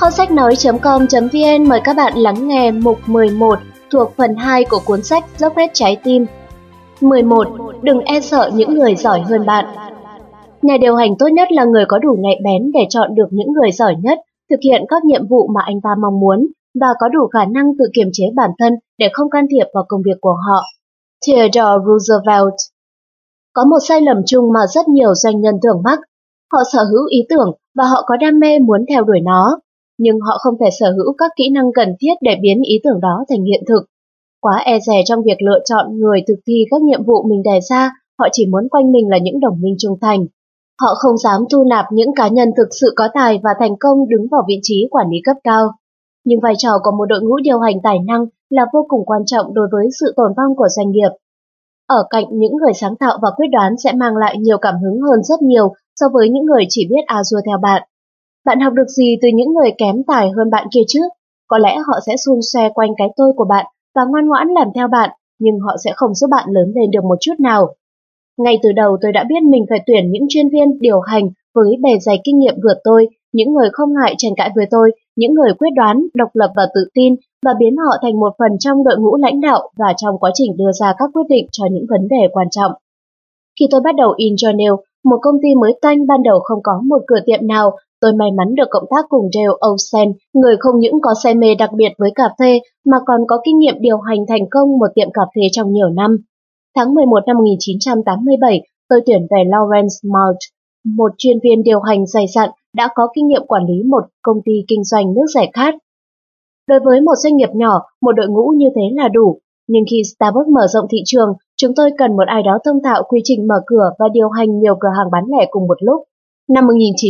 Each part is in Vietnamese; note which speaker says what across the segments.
Speaker 1: Kho sách nói.com.vn mời các bạn lắng nghe mục 11 thuộc phần 2 của cuốn sách Dốc hết trái tim. 11. Đừng e sợ những người giỏi hơn bạn. Nhà điều hành tốt nhất là người có đủ nhạy bén để chọn được những người giỏi nhất, thực hiện các nhiệm vụ mà anh ta mong muốn và có đủ khả năng tự kiềm chế bản thân để không can thiệp vào công việc của họ. Theodore Roosevelt. Có một sai lầm chung mà rất nhiều doanh nhân thường mắc. Họ sở hữu ý tưởng và họ có đam mê muốn theo đuổi nó, nhưng họ không thể sở hữu các kỹ năng cần thiết để biến ý tưởng đó thành hiện thực. Quá e dè trong việc lựa chọn người thực thi các nhiệm vụ mình đề ra, họ chỉ muốn quanh mình là những đồng minh trung thành. Họ không dám thu nạp những cá nhân thực sự có tài và thành công đứng vào vị trí quản lý cấp cao. Nhưng vai trò của một đội ngũ điều hành tài năng là vô cùng quan trọng đối với sự tồn vong của doanh nghiệp. Ở cạnh những người sáng tạo và quyết đoán sẽ mang lại nhiều cảm hứng hơn rất nhiều so với những người chỉ biết a dua theo bạn. Bạn học được gì từ những người kém tài hơn bạn kia chứ? Có lẽ họ sẽ xun xoe quanh cái tôi của bạn và ngoan ngoãn làm theo bạn, nhưng họ sẽ không giúp bạn lớn lên được một chút nào. Ngay từ đầu tôi đã biết mình phải tuyển những chuyên viên điều hành với bề dày kinh nghiệm vượt tôi, những người không ngại tranh cãi với tôi, những người quyết đoán, độc lập và tự tin, và biến họ thành một phần trong đội ngũ lãnh đạo và trong quá trình đưa ra các quyết định cho những vấn đề quan trọng. Khi tôi bắt đầu InJournal, một công ty mới toanh ban đầu không có một cửa tiệm nào, tôi may mắn được cộng tác cùng Dale Olsen, người không những có say mê đặc biệt với cà phê mà còn có kinh nghiệm điều hành thành công một tiệm cà phê trong nhiều năm. Tháng 11 năm 1987, tôi tuyển về Lawrence Malt, một chuyên viên điều hành dày dặn đã có kinh nghiệm quản lý một công ty kinh doanh nước giải khát. Đối với một doanh nghiệp nhỏ, một đội ngũ như thế là đủ, nhưng khi Starbucks mở rộng thị trường, chúng tôi cần một ai đó thông thạo quy trình mở cửa và điều hành nhiều cửa hàng bán lẻ cùng một lúc. Năm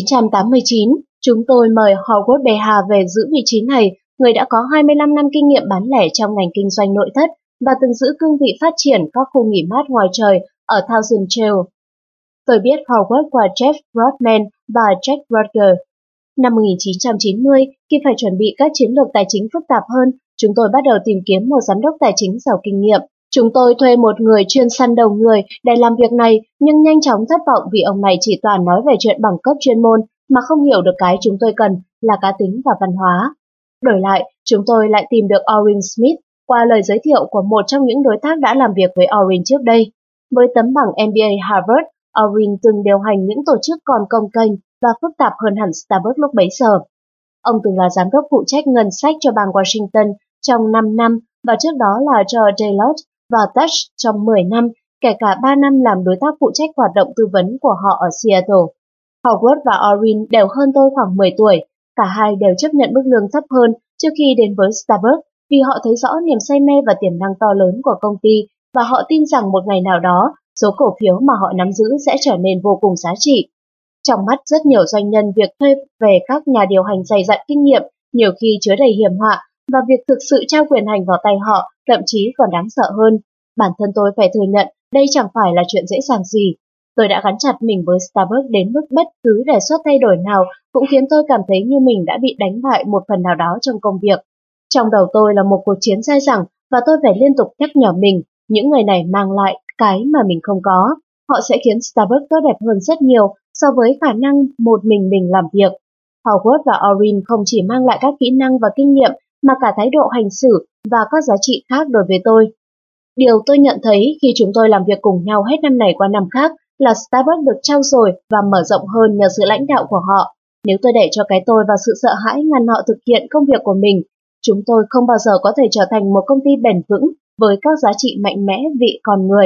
Speaker 1: 1989, chúng tôi mời Howard Beha về giữ vị trí này, người đã có 25 năm kinh nghiệm bán lẻ trong ngành kinh doanh nội thất và từng giữ cương vị phát triển các khu nghỉ mát ngoài trời ở Thousand Trail. Tôi biết Howard qua Jeff Rodman và Jack Rodger. Năm 1990, khi phải chuẩn bị các chiến lược tài chính phức tạp hơn, chúng tôi bắt đầu tìm kiếm một giám đốc tài chính giàu kinh nghiệm. Chúng tôi thuê một người chuyên săn đầu người để làm việc này, nhưng nhanh chóng thất vọng vì ông này chỉ toàn nói về chuyện bằng cấp chuyên môn mà không hiểu được cái chúng tôi cần là cá tính và văn hóa. Đổi lại, chúng tôi lại tìm được Orrin Smith qua lời giới thiệu của một trong những đối tác đã làm việc với Orrin trước đây. Với tấm bằng MBA Harvard, Orrin từng điều hành những tổ chức còn cồng kềnh và phức tạp hơn hẳn Starbucks lúc bấy giờ. Ông từng là giám đốc phụ trách ngân sách cho bang Washington trong 5 năm và trước đó là cho Deloitte và Touch trong 10 năm, kể cả 3 năm làm đối tác phụ trách hoạt động tư vấn của họ ở Seattle. Howard và Orrin đều hơn tôi khoảng 10 tuổi, cả hai đều chấp nhận mức lương thấp hơn trước khi đến với Starbucks vì họ thấy rõ niềm say mê và tiềm năng to lớn của công ty và họ tin rằng một ngày nào đó, số cổ phiếu mà họ nắm giữ sẽ trở nên vô cùng giá trị. Trong mắt rất nhiều doanh nhân, việc thuê về các nhà điều hành dày dặn kinh nghiệm nhiều khi chứa đầy hiểm họa và việc thực sự trao quyền hành vào tay họ thậm chí còn đáng sợ hơn. Bản thân tôi phải thừa nhận đây chẳng phải là chuyện dễ dàng gì. Tôi đã gắn chặt mình với Starbucks đến mức bất cứ đề xuất thay đổi nào cũng khiến tôi cảm thấy như mình đã bị đánh bại một phần nào đó trong công việc. Trong đầu tôi là một cuộc chiến dai dẳng và tôi phải liên tục nhắc nhở mình, những người này mang lại cái mà mình không có. Họ sẽ khiến Starbucks tốt đẹp hơn rất nhiều so với khả năng một mình làm việc. Howard và Orrin không chỉ mang lại các kỹ năng và kinh nghiệm mà cả thái độ hành xử và các giá trị khác đối với tôi. Điều tôi nhận thấy khi chúng tôi làm việc cùng nhau hết năm này qua năm khác là Starbucks được trau dồi và mở rộng hơn nhờ sự lãnh đạo của họ. Nếu tôi để cho cái tôi và sự sợ hãi ngăn họ thực hiện công việc của mình, chúng tôi không bao giờ có thể trở thành một công ty bền vững với các giá trị mạnh mẽ vị con người.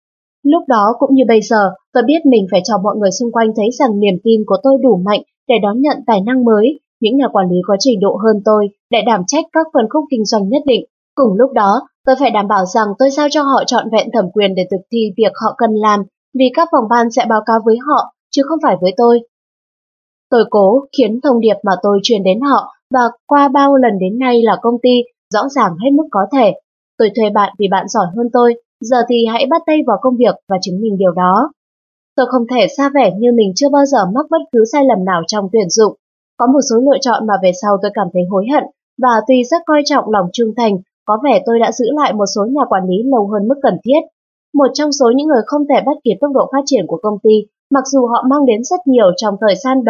Speaker 1: Lúc đó cũng như bây giờ, tôi biết mình phải cho mọi người xung quanh thấy rằng niềm tin của tôi đủ mạnh để đón nhận tài năng mới, những nhà quản lý có trình độ hơn tôi để đảm trách các phân khúc kinh doanh nhất định. Cùng lúc đó, tôi phải đảm bảo rằng tôi giao cho họ trọn vẹn thẩm quyền để thực thi việc họ cần làm, vì các phòng ban sẽ báo cáo với họ, chứ không phải với tôi. Tôi cố khiến thông điệp mà tôi truyền đến họ và qua bao lần đến nay là công ty rõ ràng hết mức có thể. Tôi thuê bạn vì bạn giỏi hơn tôi, giờ thì hãy bắt tay vào công việc và chứng minh điều đó. Tôi không thể xa vẻ như mình chưa bao giờ mắc bất cứ sai lầm nào trong tuyển dụng. Có một số lựa chọn mà về sau tôi cảm thấy hối hận và tuy rất coi trọng lòng trung thành, có vẻ tôi đã giữ lại một số nhà quản lý lâu hơn mức cần thiết. Một trong số những người không thể bắt kịp tốc độ phát triển của công ty, mặc dù họ mang đến rất nhiều trong thời gian đầu,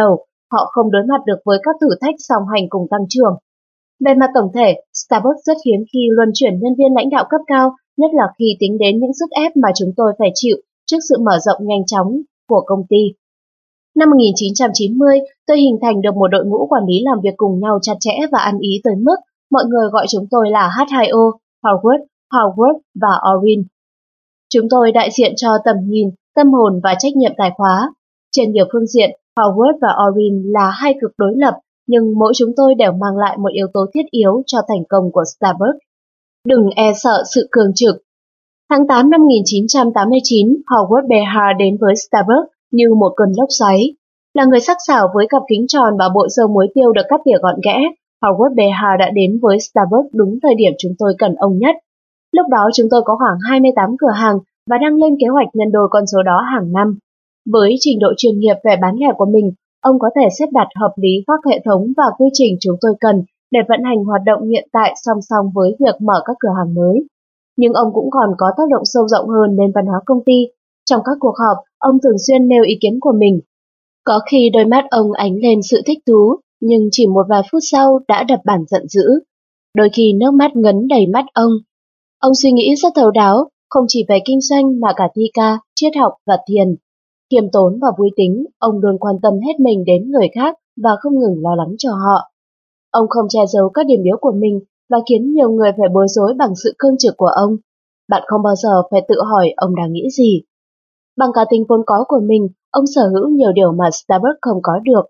Speaker 1: họ không đối mặt được với các thử thách song hành cùng tăng trưởng. Về mặt tổng thể, Starbucks rất hiếm khi luân chuyển nhân viên lãnh đạo cấp cao, nhất là khi tính đến những sức ép mà chúng tôi phải chịu trước sự mở rộng nhanh chóng của công ty. Năm 1990, tôi hình thành được một đội ngũ quản lý làm việc cùng nhau chặt chẽ và ăn ý tới mức mọi người gọi chúng tôi là H2O, Howard, Howard và Orin. Chúng tôi đại diện cho tầm nhìn, tâm hồn và trách nhiệm tài khóa. Trên nhiều phương diện, Howard và Orin là hai cực đối lập, nhưng mỗi chúng tôi đều mang lại một yếu tố thiết yếu cho thành công của Starbucks. Đừng e sợ sự cường trực. Tháng 8 năm 1989, Howard Behar đến với Starbucks như một cơn lốc xoáy. Là người sắc sảo với cặp kính tròn và bộ râu muối tiêu được cắt tỉa gọn ghẽ, Howard Behar đã đến với Starbucks đúng thời điểm chúng tôi cần ông nhất. Lúc đó chúng tôi có khoảng 28 cửa hàng và đang lên kế hoạch nhân đôi con số đó hàng năm. Với trình độ chuyên nghiệp về bán lẻ của mình, ông có thể xếp đặt hợp lý các hệ thống và quy trình chúng tôi cần để vận hành hoạt động hiện tại song song với việc mở các cửa hàng mới. Nhưng ông cũng còn có tác động sâu rộng hơn lên văn hóa công ty. Trong các cuộc họp, ông thường xuyên nêu ý kiến của mình. Có khi đôi mắt ông ánh lên sự thích thú, nhưng chỉ một vài phút sau đã đập bản giận dữ. Đôi khi nước mắt ngấn đầy mắt ông. Ông suy nghĩ rất thấu đáo, không chỉ về kinh doanh mà cả thi ca, triết học và thiền. Kiềm tốn và vui tính, ông luôn quan tâm hết mình đến người khác và không ngừng lo lắng cho họ. Ông không che giấu các điểm yếu của mình và khiến nhiều người phải bối rối bằng sự cương trực của ông. Bạn không bao giờ phải tự hỏi ông đang nghĩ gì. Bằng cá tính vốn có của mình, ông sở hữu nhiều điều mà Starbucks không có được.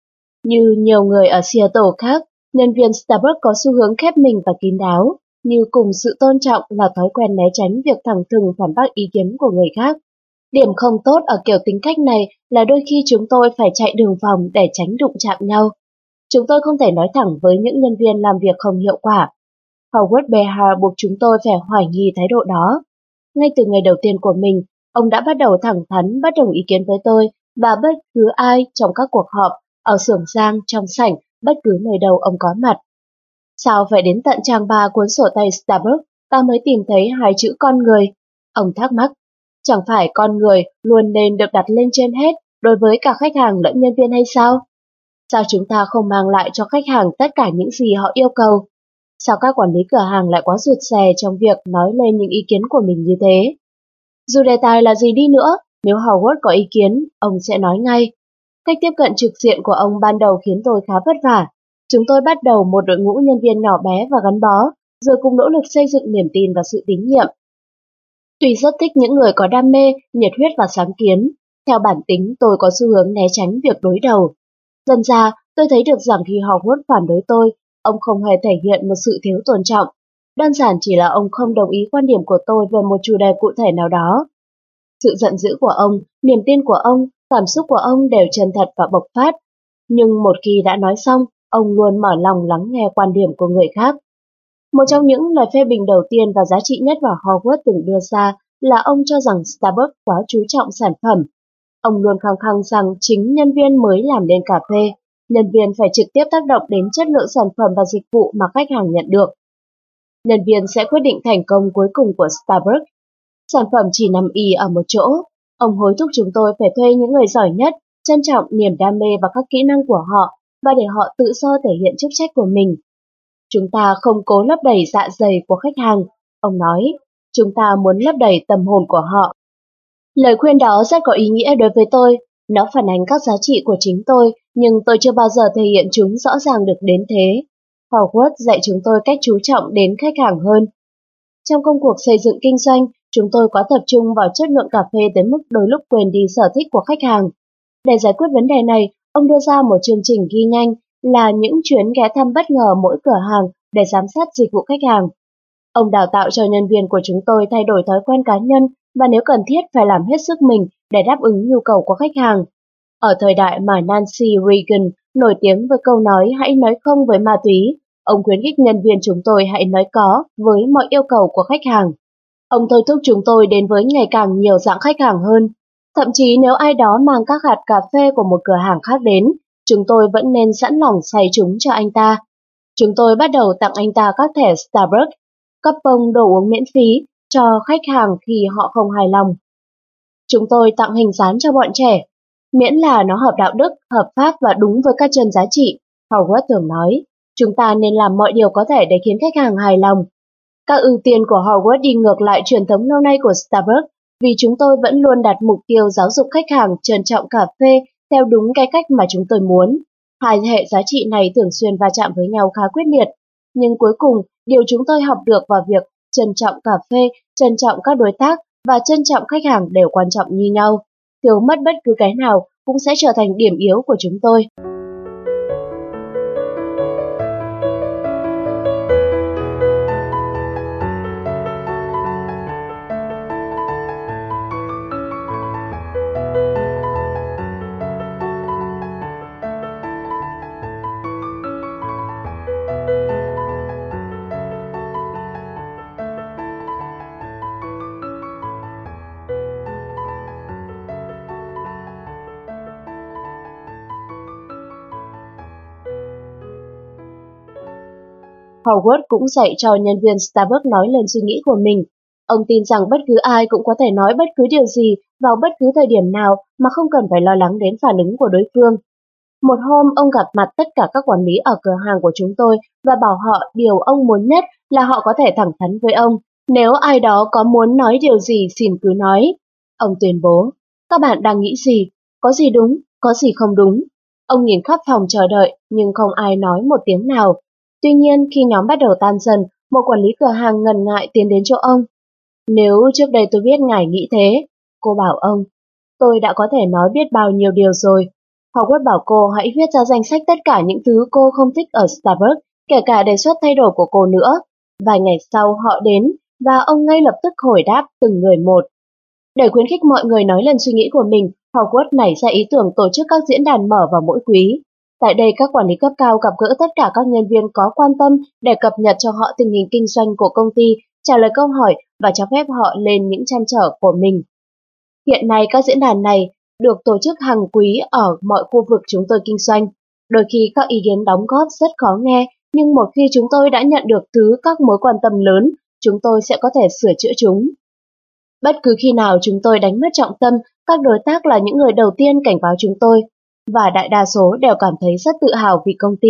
Speaker 1: Như nhiều người ở Seattle khác, nhân viên Starbucks có xu hướng khép mình và kín đáo, như cùng sự tôn trọng là thói quen né tránh việc thẳng thừng phản bác ý kiến của người khác. Điểm không tốt ở kiểu tính cách này là đôi khi chúng tôi phải chạy đường vòng để tránh đụng chạm nhau. Chúng tôi không thể nói thẳng với những nhân viên làm việc không hiệu quả. Howard Behar buộc chúng tôi phải hoài nghi thái độ đó. Ngay từ ngày đầu tiên của mình, ông đã bắt đầu thẳng thắn bất đồng ý kiến với tôi và bất cứ ai trong các cuộc họp, ở xưởng giang, trong sảnh, bất cứ nơi đâu ông có mặt. Sao phải đến tận trang 3 cuốn sổ tay Starbucks ta mới tìm thấy hai chữ con người? Ông thắc mắc. Chẳng phải con người luôn nên được đặt lên trên hết đối với cả khách hàng lẫn nhân viên hay sao? Sao chúng ta không mang lại cho khách hàng tất cả những gì họ yêu cầu? Sao các quản lý cửa hàng lại quá rụt rè trong việc nói lên những ý kiến của mình như thế? Dù đề tài là gì đi nữa, nếu Howard có ý kiến, ông sẽ nói ngay. Cách tiếp cận trực diện của ông ban đầu khiến tôi khá vất vả. Chúng tôi bắt đầu một đội ngũ nhân viên nhỏ bé và gắn bó, rồi cùng nỗ lực xây dựng niềm tin và sự tín nhiệm. Tuy rất thích những người có đam mê, nhiệt huyết và sáng kiến, theo bản tính tôi có xu hướng né tránh việc đối đầu. Dần ra, tôi thấy được rằng khi Howard phản đối tôi, ông không hề thể hiện một sự thiếu tôn trọng. Đơn giản chỉ là ông không đồng ý quan điểm của tôi về một chủ đề cụ thể nào đó. Sự giận dữ của ông, niềm tin của ông, cảm xúc của ông đều chân thật và bộc phát. Nhưng một khi đã nói xong, ông luôn mở lòng lắng nghe quan điểm của người khác. Một trong những lời phê bình đầu tiên và giá trị nhất mà Howard từng đưa ra là ông cho rằng Starbucks quá chú trọng sản phẩm. Ông luôn khăng khăng rằng chính nhân viên mới làm nên cà phê, nhân viên phải trực tiếp tác động đến chất lượng sản phẩm và dịch vụ mà khách hàng nhận được. Nhân viên sẽ quyết định thành công cuối cùng của Starbucks. Sản phẩm chỉ nằm ì ở một chỗ. Ông hối thúc chúng tôi phải thuê những người giỏi nhất, trân trọng niềm đam mê và các kỹ năng của họ và để họ tự do thể hiện chức trách của mình. Chúng ta không cố lấp đầy dạ dày của khách hàng, ông nói, chúng ta muốn lấp đầy tâm hồn của họ. Lời khuyên đó rất có ý nghĩa đối với tôi, nó phản ánh các giá trị của chính tôi, nhưng tôi chưa bao giờ thể hiện chúng rõ ràng được đến thế. Howard dạy chúng tôi cách chú trọng đến khách hàng hơn. Trong công cuộc xây dựng kinh doanh, chúng tôi quá tập trung vào chất lượng cà phê tới mức đôi lúc quên đi sở thích của khách hàng. Để giải quyết vấn đề này, ông đưa ra một chương trình ghi nhanh là những chuyến ghé thăm bất ngờ mỗi cửa hàng để giám sát dịch vụ khách hàng. Ông đào tạo cho nhân viên của chúng tôi thay đổi thói quen cá nhân và nếu cần thiết phải làm hết sức mình để đáp ứng nhu cầu của khách hàng. Ở thời đại mà Nancy Reagan nổi tiếng với câu nói hãy nói không với ma túy, ông khuyến khích nhân viên chúng tôi hãy nói có với mọi yêu cầu của khách hàng. Ông thôi thúc chúng tôi đến với ngày càng nhiều dạng khách hàng hơn. Thậm chí nếu ai đó mang các hạt cà phê của một cửa hàng khác đến, chúng tôi vẫn nên sẵn lòng xay chúng cho anh ta. Chúng tôi bắt đầu tặng anh ta các thẻ Starbucks, cấp bông đồ uống miễn phí cho khách hàng khi họ không hài lòng. Chúng tôi tặng hình dán cho bọn trẻ. Miễn là nó hợp đạo đức, hợp pháp và đúng với các chân giá trị, Howard thường nói. Chúng ta nên làm mọi điều có thể để khiến khách hàng hài lòng. Các ưu tiên của Howard đi ngược lại truyền thống lâu nay của Starbucks, vì chúng tôi vẫn luôn đặt mục tiêu giáo dục khách hàng trân trọng cà phê theo đúng cái cách mà chúng tôi muốn. Hai hệ giá trị này thường xuyên va chạm với nhau khá quyết liệt, nhưng cuối cùng điều chúng tôi học được vào việc trân trọng cà phê, trân trọng các đối tác và trân trọng khách hàng đều quan trọng như nhau. Thiếu mất bất cứ cái nào cũng sẽ trở thành điểm yếu của chúng tôi. Howard cũng dạy cho nhân viên Starbucks nói lên suy nghĩ của mình. Ông tin rằng bất cứ ai cũng có thể nói bất cứ điều gì vào bất cứ thời điểm nào mà không cần phải lo lắng đến phản ứng của đối phương. Một hôm, ông gặp mặt tất cả các quản lý ở cửa hàng của chúng tôi và bảo họ điều ông muốn nhất là họ có thể thẳng thắn với ông. Nếu ai đó có muốn nói điều gì xin cứ nói. Ông tuyên bố, các bạn đang nghĩ gì? Có gì đúng? Có gì không đúng? Ông nhìn khắp phòng chờ đợi nhưng không ai nói một tiếng nào. Tuy nhiên, khi nhóm bắt đầu tan dần, một quản lý cửa hàng ngần ngại tiến đến chỗ ông. Nếu trước đây tôi biết ngài nghĩ thế, cô bảo ông, tôi đã có thể nói biết bao nhiêu điều rồi. Howard bảo cô hãy viết ra danh sách tất cả những thứ cô không thích ở Starbucks, kể cả đề xuất thay đổi của cô nữa. Vài ngày sau họ đến, và ông ngay lập tức hồi đáp từng người một. Để khuyến khích mọi người nói lên suy nghĩ của mình, Howard nảy ra ý tưởng tổ chức các diễn đàn mở vào mỗi quý. Tại đây, các quản lý cấp cao gặp gỡ tất cả các nhân viên có quan tâm để cập nhật cho họ tình hình kinh doanh của công ty, trả lời câu hỏi và cho phép họ lên những trăn trở của mình. Hiện nay, các diễn đàn này được tổ chức hàng quý ở mọi khu vực chúng tôi kinh doanh. Đôi khi các ý kiến đóng góp rất khó nghe, nhưng một khi chúng tôi đã nhận được các mối quan tâm lớn, chúng tôi sẽ có thể sửa chữa chúng. Bất cứ khi nào chúng tôi đánh mất trọng tâm, các đối tác là những người đầu tiên cảnh báo chúng tôi, và đại đa số đều cảm thấy rất tự hào vì công ty.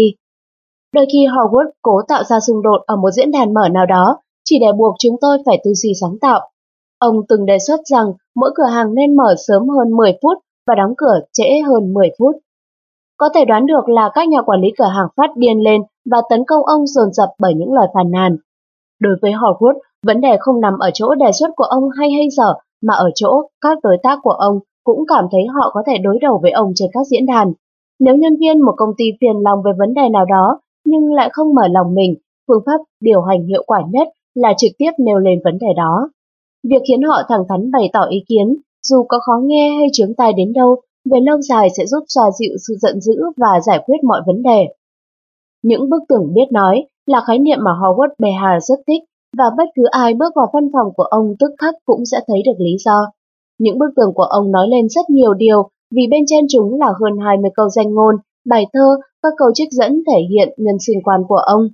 Speaker 1: Đôi khi Howard cố tạo ra xung đột ở một diễn đàn mở nào đó, chỉ để buộc chúng tôi phải tư duy sáng tạo. Ông từng đề xuất rằng mỗi cửa hàng nên mở sớm hơn 10 phút và đóng cửa trễ hơn 10 phút. Có thể đoán được là các nhà quản lý cửa hàng phát điên lên và tấn công ông dồn dập bởi những lời phàn nàn. Đối với Howard, vấn đề không nằm ở chỗ đề xuất của ông hay dở, mà ở chỗ các đối tác của ông cũng cảm thấy họ có thể đối đầu với ông trên các diễn đàn. Nếu nhân viên một công ty phiền lòng về vấn đề nào đó, nhưng lại không mở lòng mình, phương pháp điều hành hiệu quả nhất là trực tiếp nêu lên vấn đề đó. Việc khiến họ thẳng thắn bày tỏ ý kiến, dù có khó nghe hay chướng tai đến đâu, về lâu dài sẽ giúp xoa dịu sự giận dữ và giải quyết mọi vấn đề. Những bức tường biết nói là khái niệm mà Howard Behar rất thích, và bất cứ ai bước vào văn phòng của ông tức khắc cũng sẽ thấy được lý do. Những bức tường của ông nói lên rất nhiều điều, vì bên trên chúng là hơn 20 câu danh ngôn, bài thơ, các câu trích dẫn thể hiện nhân sinh quan của ông.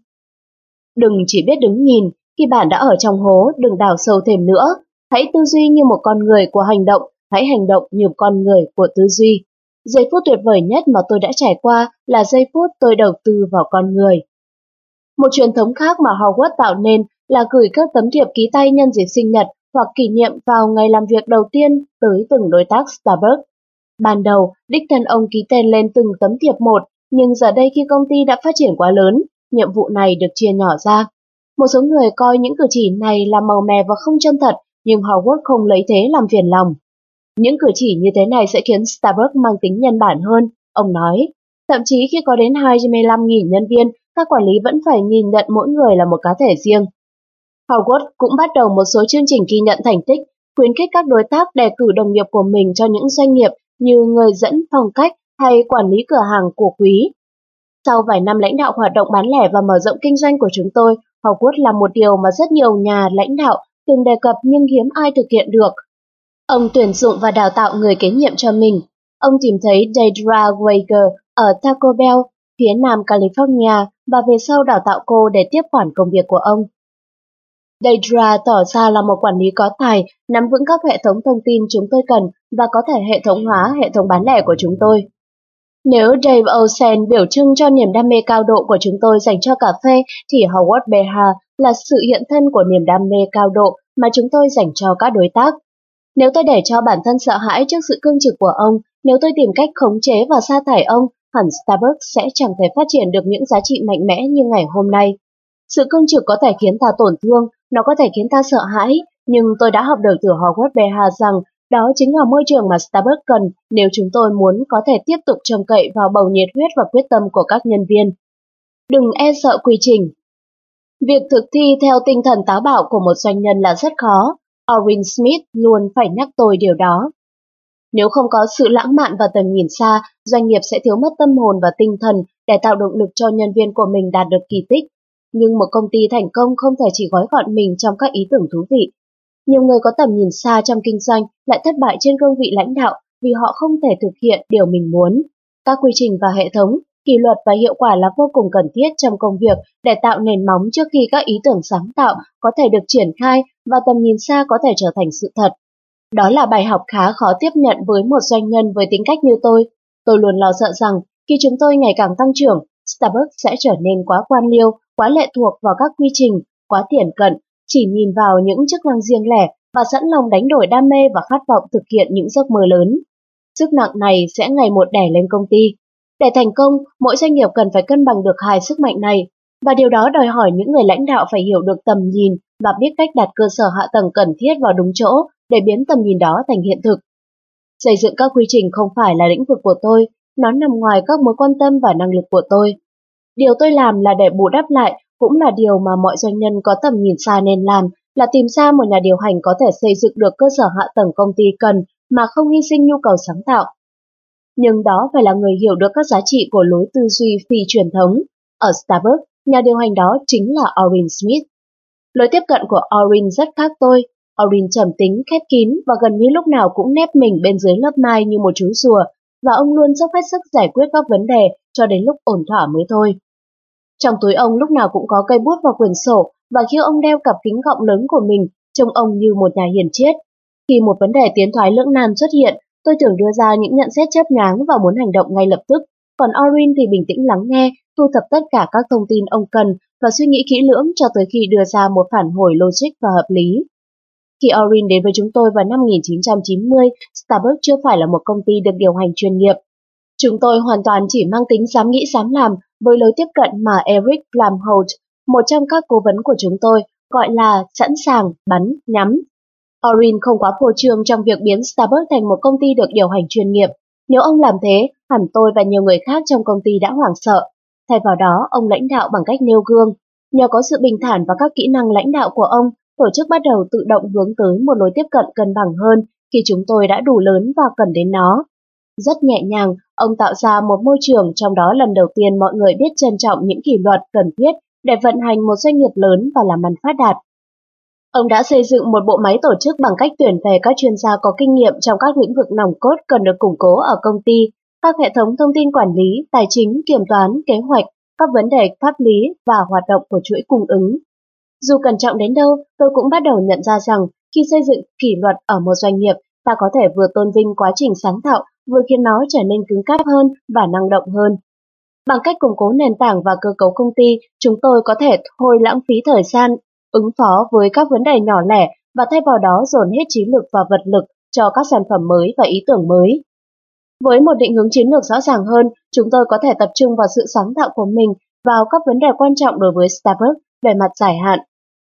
Speaker 1: Đừng chỉ biết đứng nhìn, khi bạn đã ở trong hố, đừng đào sâu thêm nữa. Hãy tư duy như một con người của hành động, hãy hành động như con người của tư duy. Giây phút tuyệt vời nhất mà tôi đã trải qua là giây phút tôi đầu tư vào con người. Một truyền thống khác mà Howard tạo nên là gửi các tấm thiệp ký tay nhân dịp sinh nhật hoặc kỷ niệm vào ngày làm việc đầu tiên tới từng đối tác Starbucks. Ban đầu, đích thân ông ký tên lên từng tấm thiệp một, nhưng giờ đây khi công ty đã phát triển quá lớn, nhiệm vụ này được chia nhỏ ra. Một số người coi những cử chỉ này là màu mè và không chân thật, nhưng Howard không lấy thế làm phiền lòng. Những cử chỉ như thế này sẽ khiến Starbucks mang tính nhân bản hơn, ông nói. Thậm chí khi có đến 25.000 nhân viên, các quản lý vẫn phải nhìn nhận mỗi người là một cá thể riêng. Howard cũng bắt đầu một số chương trình ghi nhận thành tích, khuyến khích các đối tác đề cử đồng nghiệp của mình cho những doanh nghiệp như người dẫn phong cách hay quản lý cửa hàng của quý. Sau vài năm lãnh đạo hoạt động bán lẻ và mở rộng kinh doanh của chúng tôi, Howard là một điều mà rất nhiều nhà lãnh đạo từng đề cập nhưng hiếm ai thực hiện được. Ông tuyển dụng và đào tạo người kế nhiệm cho mình. Ông tìm thấy Deidra Wager ở Taco Bell, phía nam California, và về sau đào tạo cô để tiếp quản công việc của ông. Deidra tỏ ra là một quản lý có tài, nắm vững các hệ thống thông tin chúng tôi cần và có thể hệ thống hóa hệ thống bán lẻ của chúng tôi. Nếu Dave Olsen biểu trưng cho niềm đam mê cao độ của chúng tôi dành cho cà phê, thì Howard Behar là sự hiện thân của niềm đam mê cao độ mà chúng tôi dành cho các đối tác. Nếu tôi để cho bản thân sợ hãi trước sự cương trực của ông, nếu tôi tìm cách khống chế và sa thải ông, hẳn Starbucks sẽ chẳng thể phát triển được những giá trị mạnh mẽ như ngày hôm nay. Sự cương trực có thể khiến ta tổn thương, nó có thể khiến ta sợ hãi, nhưng tôi đã học được từ Howard Behar rằng đó chính là môi trường mà Starbucks cần nếu chúng tôi muốn có thể tiếp tục trông cậy vào bầu nhiệt huyết và quyết tâm của các nhân viên. Đừng e sợ quy trình. Việc thực thi theo tinh thần táo bạo của một doanh nhân là rất khó. Orrin Smith luôn phải nhắc tôi điều đó. Nếu không có sự lãng mạn và tầm nhìn xa, doanh nghiệp sẽ thiếu mất tâm hồn và tinh thần để tạo động lực cho nhân viên của mình đạt được kỳ tích. Nhưng một công ty thành công không thể chỉ gói gọn mình trong các ý tưởng thú vị. Nhiều người có tầm nhìn xa trong kinh doanh lại thất bại trên cương vị lãnh đạo vì họ không thể thực hiện điều mình muốn. Các quy trình và hệ thống, kỷ luật và hiệu quả là vô cùng cần thiết trong công việc để tạo nền móng trước khi các ý tưởng sáng tạo có thể được triển khai và tầm nhìn xa có thể trở thành sự thật. Đó là bài học khá khó tiếp nhận với một doanh nhân với tính cách như tôi. Tôi luôn lo sợ rằng khi chúng tôi ngày càng tăng trưởng, Starbucks sẽ trở nên quá quan liêu, quá lệ thuộc vào các quy trình, quá thiển cận, chỉ nhìn vào những chức năng riêng lẻ và sẵn lòng đánh đổi đam mê và khát vọng thực hiện những giấc mơ lớn. Sức nặng này sẽ ngày một đè lên công ty. Để thành công, mỗi doanh nghiệp cần phải cân bằng được hai sức mạnh này, và điều đó đòi hỏi những người lãnh đạo phải hiểu được tầm nhìn và biết cách đặt cơ sở hạ tầng cần thiết vào đúng chỗ để biến tầm nhìn đó thành hiện thực. Xây dựng các quy trình không phải là lĩnh vực của tôi, nó nằm ngoài các mối quan tâm và năng lực của tôi. Điều tôi làm là để bù đắp lại, cũng là điều mà mọi doanh nhân có tầm nhìn xa nên làm, là tìm ra một nhà điều hành có thể xây dựng được cơ sở hạ tầng công ty cần mà không hy sinh nhu cầu sáng tạo. Nhưng đó phải là người hiểu được các giá trị của lối tư duy phi truyền thống. Ở Starbucks, nhà điều hành đó chính là Orrin Smith. Lối tiếp cận của Orrin rất khác tôi. Orrin trầm tính, khép kín và gần như lúc nào cũng nép mình bên dưới lớp mai như một chú rùa, và ông luôn dốc hết sức giải quyết các vấn đề cho đến lúc ổn thỏa mới thôi. Trong túi ông lúc nào cũng có cây bút và quyển sổ, và khi ông đeo cặp kính gọng lớn của mình, trông ông như một nhà hiền triết. Khi một vấn đề tiến thoái lưỡng nan xuất hiện, tôi thường đưa ra những nhận xét chớp nhoáng và muốn hành động ngay lập tức, còn Orrin thì bình tĩnh lắng nghe, thu thập tất cả các thông tin ông cần và suy nghĩ kỹ lưỡng cho tới khi đưa ra một phản hồi logic và hợp lý. Khi Orrin đến với chúng tôi vào năm 1990, Starbucks chưa phải là một công ty được điều hành chuyên nghiệp. Chúng tôi hoàn toàn chỉ mang tính dám nghĩ dám làm với lối tiếp cận mà Eric Blumholt, một trong các cố vấn của chúng tôi, gọi là sẵn sàng, bắn, nhắm. Orrin không quá phô trương trong việc biến Starbucks thành một công ty được điều hành chuyên nghiệp. Nếu ông làm thế, hẳn tôi và nhiều người khác trong công ty đã hoảng sợ. Thay vào đó, ông lãnh đạo bằng cách nêu gương. Nhờ có sự bình thản và các kỹ năng lãnh đạo của ông, tổ chức bắt đầu tự động hướng tới một lối tiếp cận cân bằng hơn khi chúng tôi đã đủ lớn và cần đến nó. Rất nhẹ nhàng, ông tạo ra một môi trường trong đó lần đầu tiên mọi người biết trân trọng những kỷ luật cần thiết để vận hành một doanh nghiệp lớn và làm ăn phát đạt. Ông đã xây dựng một bộ máy tổ chức bằng cách tuyển về các chuyên gia có kinh nghiệm trong các lĩnh vực nòng cốt cần được củng cố ở công ty, các hệ thống thông tin quản lý, tài chính, kiểm toán, kế hoạch, các vấn đề pháp lý và hoạt động của chuỗi cung ứng. Dù cẩn trọng đến đâu, tôi cũng bắt đầu nhận ra rằng khi xây dựng kỷ luật ở một doanh nghiệp, ta có thể vừa tôn vinh quá trình sáng tạo, vừa khiến nó trở nên cứng cáp hơn và năng động hơn. Bằng cách củng cố nền tảng và cơ cấu công ty, chúng tôi có thể thôi lãng phí thời gian, ứng phó với các vấn đề nhỏ lẻ và thay vào đó dồn hết trí lực và vật lực cho các sản phẩm mới và ý tưởng mới. Với một định hướng chiến lược rõ ràng hơn, chúng tôi có thể tập trung vào sự sáng tạo của mình vào các vấn đề quan trọng đối với Starbucks về mặt dài hạn.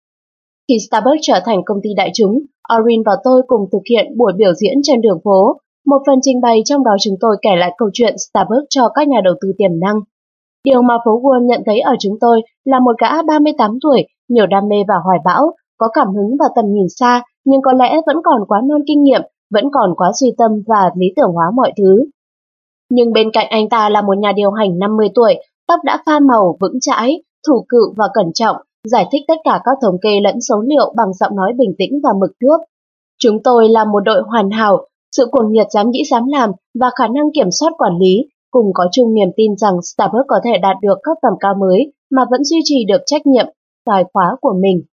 Speaker 1: Khi Starbucks trở thành công ty đại chúng, Orrin và tôi cùng thực hiện buổi biểu diễn trên đường phố. Một phần trình bày trong đó chúng tôi kể lại câu chuyện Starbucks cho các nhà đầu tư tiềm năng. Điều mà phố Wall nhận thấy ở chúng tôi là một gã 38 tuổi, nhiều đam mê và hoài bão, có cảm hứng và tầm nhìn xa, nhưng có lẽ vẫn còn quá non kinh nghiệm, vẫn còn quá suy tâm và lý tưởng hóa mọi thứ. Nhưng bên cạnh anh ta là một nhà điều hành 50 tuổi, tóc đã pha màu, vững chãi, thủ cự và cẩn trọng, giải thích tất cả các thống kê lẫn số liệu bằng giọng nói bình tĩnh và mực thước. Chúng tôi là một đội hoàn hảo, sự cuồng nhiệt dám nghĩ dám làm và khả năng kiểm soát quản lý, cùng có chung niềm tin rằng Starbucks có thể đạt được các tầm cao mới mà vẫn duy trì được trách nhiệm, tài khóa của mình.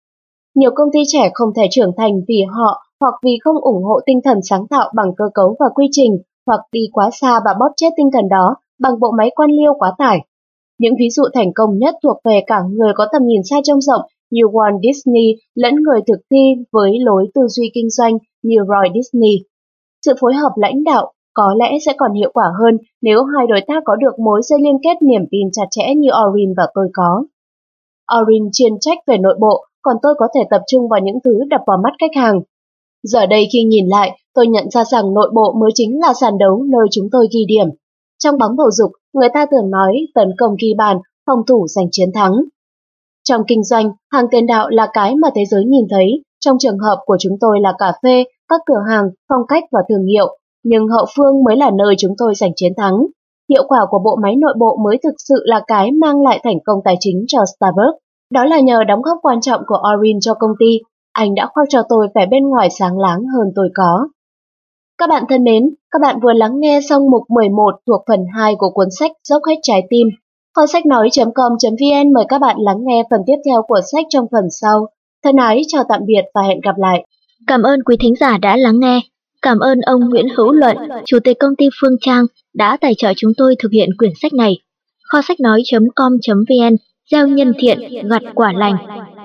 Speaker 1: Nhiều công ty trẻ không thể trưởng thành vì họ hoặc vì không ủng hộ tinh thần sáng tạo bằng cơ cấu và quy trình, hoặc đi quá xa và bóp chết tinh thần đó bằng bộ máy quan liêu quá tải. Những ví dụ thành công nhất thuộc về cả người có tầm nhìn xa trông rộng như Walt Disney lẫn người thực thi với lối tư duy kinh doanh như Roy Disney. Sự phối hợp lãnh đạo có lẽ sẽ còn hiệu quả hơn nếu hai đối tác có được mối dây liên kết niềm tin chặt chẽ như Orin và tôi có. Orin chuyên trách về nội bộ, còn tôi có thể tập trung vào những thứ đập vào mắt khách hàng. Giờ đây khi nhìn lại, tôi nhận ra rằng nội bộ mới chính là sàn đấu nơi chúng tôi ghi điểm. Trong bóng bầu dục, người ta thường nói tấn công ghi bàn, phòng thủ giành chiến thắng. Trong kinh doanh, hàng tiền đạo là cái mà thế giới nhìn thấy. Trong trường hợp của chúng tôi là cà phê, các cửa hàng, phong cách và thương hiệu. Nhưng hậu phương mới là nơi chúng tôi giành chiến thắng. Hiệu quả của bộ máy nội bộ mới thực sự là cái mang lại thành công tài chính cho Starbucks. Đó là nhờ đóng góp quan trọng của Orin cho công ty. Anh đã khoác cho tôi vẻ bên ngoài sáng láng hơn tôi có. Các bạn thân mến, các bạn vừa lắng nghe xong mục 11 thuộc phần 2 của cuốn sách Dốc hết trái tim. Kho sách nói.com.vn mời các bạn lắng nghe phần tiếp theo của sách trong phần sau. Thân ái chào tạm biệt và hẹn gặp lại.
Speaker 2: Cảm ơn quý thính giả đã lắng nghe. Cảm ơn ông Nguyễn Hữu Luận, Chủ tịch công ty Phương Trang đã tài trợ chúng tôi thực hiện quyển sách này. Kho sách nói.com.vn gieo nhân thiện, gặt quả lành.